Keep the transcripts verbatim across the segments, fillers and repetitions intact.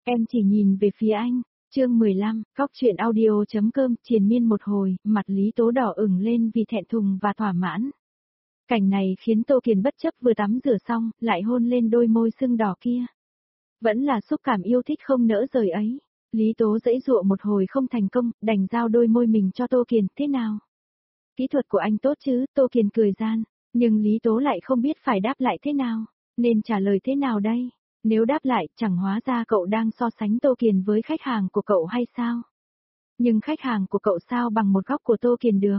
Em chỉ nhìn về phía anh. Chương mười lăm, Cóc truyện audio.com, triền miên một hồi, mặt Lý Tố đỏ ửng lên vì thẹn thùng và thỏa mãn. Cảnh này khiến Tô Kiền bất chấp vừa tắm rửa xong, lại hôn lên đôi môi sưng đỏ kia. Vẫn là xúc cảm yêu thích không nỡ rời ấy. Lý Tố giãy giụa một hồi không thành công, đành giao đôi môi mình cho Tô Kiền, thế nào? Kỹ thuật của anh tốt chứ, Tô Kiền cười gian, nhưng Lý Tố lại không biết phải đáp lại thế nào, nên trả lời thế nào đây? Nếu đáp lại, chẳng hóa ra cậu đang so sánh Tô Kiền với khách hàng của cậu hay sao? Nhưng khách hàng của cậu sao bằng một góc của Tô Kiền được?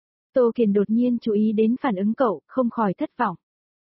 Tô Kiền đột nhiên chú ý đến phản ứng cậu, không khỏi thất vọng.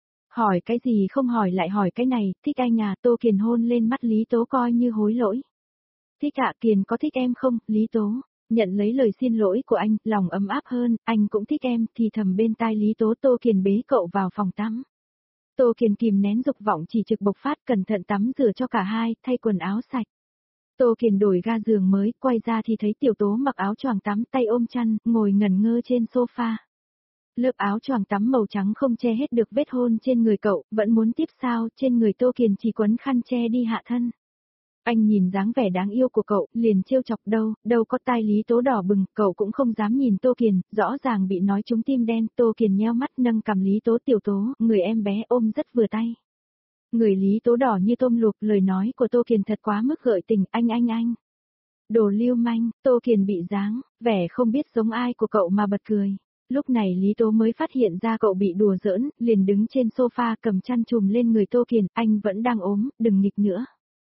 Hỏi cái gì không hỏi lại hỏi cái này, thích anh à? Tô Kiền hôn lên mắt Lý Tố coi như hối lỗi. Thích ạ, Kiền có thích em không? Lý Tố nhận lấy lời xin lỗi của anh, lòng ấm áp hơn, anh cũng thích em, thì thầm bên tai Lý Tố. Tô Kiền bế cậu vào phòng tắm. Tô Kiền kìm nén dục vọng chỉ trực bộc phát, cẩn thận tắm rửa cho cả hai, thay quần áo sạch. Tô Kiền đổi ga giường mới, quay ra thì thấy Tiểu Tố mặc áo choàng tắm, tay ôm chăn, ngồi ngẩn ngơ trên sofa. Lớp áo choàng tắm màu trắng không che hết được vết hôn trên người cậu, vẫn muốn tiếp sao, trên người Tô Kiền chỉ quấn khăn che đi hạ thân. Anh nhìn dáng vẻ đáng yêu của cậu, liền trêu chọc. Đâu, đâu có. Tai Lý Tố đỏ bừng, cậu cũng không dám nhìn Tô Kiền, rõ ràng bị nói trúng tim đen. Tô Kiền nheo mắt nâng cằm Lý Tố. Tiểu Tố, người em bé ôm rất vừa tay. Người Lý Tố đỏ như tôm luộc, lời nói của Tô Kiền thật quá mức gợi tình. Anh anh anh. Đồ lưu manh. Tô Kiền bị dáng vẻ không biết giống ai của cậu mà bật cười. Lúc này Lý Tố mới phát hiện ra cậu bị đùa giỡn, liền đứng trên sofa cầm chăn trùm lên người Tô Kiền. Anh vẫn đang ốm, đừng nghịch nữa.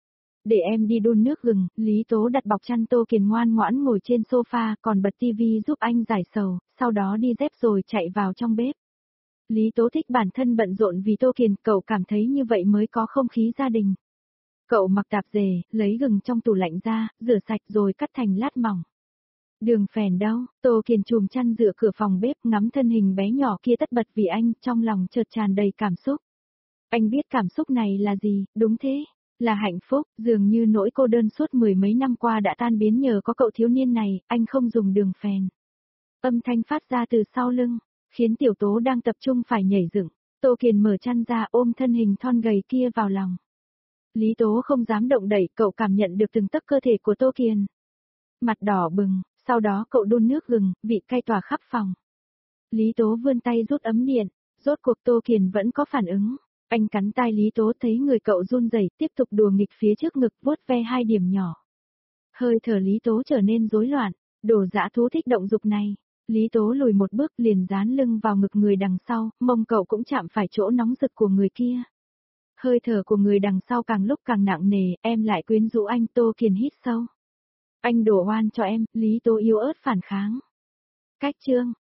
Để em đi đun nước gừng. Lý Tố đặt bọc chăn. Tô Kiền ngoan ngoãn ngồi trên sofa, còn bật tivi giúp anh giải sầu, sau đó đi dép rồi chạy vào trong bếp. Lý Tố thích bản thân bận rộn vì Tô Kiền, cậu cảm thấy như vậy mới có không khí gia đình. Cậu mặc tạp dề, lấy gừng trong tủ lạnh ra, rửa sạch rồi cắt thành lát mỏng. Đường phèn đâu? Tô Kiền chùm chăn dựa cửa phòng bếp, ngắm thân hình bé nhỏ kia tất bật vì anh, trong lòng chợt tràn đầy cảm xúc. Anh biết cảm xúc này là gì, đúng thế. Là hạnh phúc, dường như nỗi cô đơn suốt mười mấy năm qua đã tan biến nhờ có cậu thiếu niên này, anh không dùng đường phèn. Âm thanh phát ra từ sau lưng, khiến Tiểu Tố đang tập trung phải nhảy dựng. Tô Kiền mở chăn ra ôm thân hình thon gầy kia vào lòng. Lý Tố không dám động đậy, cậu cảm nhận được từng tấc cơ thể của Tô Kiền. Mặt đỏ bừng, sau đó cậu đun nước gừng, vị cay tỏa khắp phòng. Lý Tố vươn tay rút ấm điện, rốt cuộc Tô Kiền vẫn có phản ứng. Anh cắn tai Lý Tố, thấy người cậu run rẩy, tiếp tục đùa nghịch phía trước ngực, vuốt ve hai điểm nhỏ. Hơi thở Lý Tố trở nên rối loạn, đồ dã thú thích động dục này. Lý Tố lùi một bước liền dán lưng vào ngực người đằng sau, mông cậu cũng chạm phải chỗ nóng rực của người kia. Hơi thở của người đằng sau càng lúc càng nặng nề, em lại quyến rũ anh. Tô Kiền hít sâu. Anh đổ oan cho em. Lý Tố yếu ớt phản kháng. Cách chương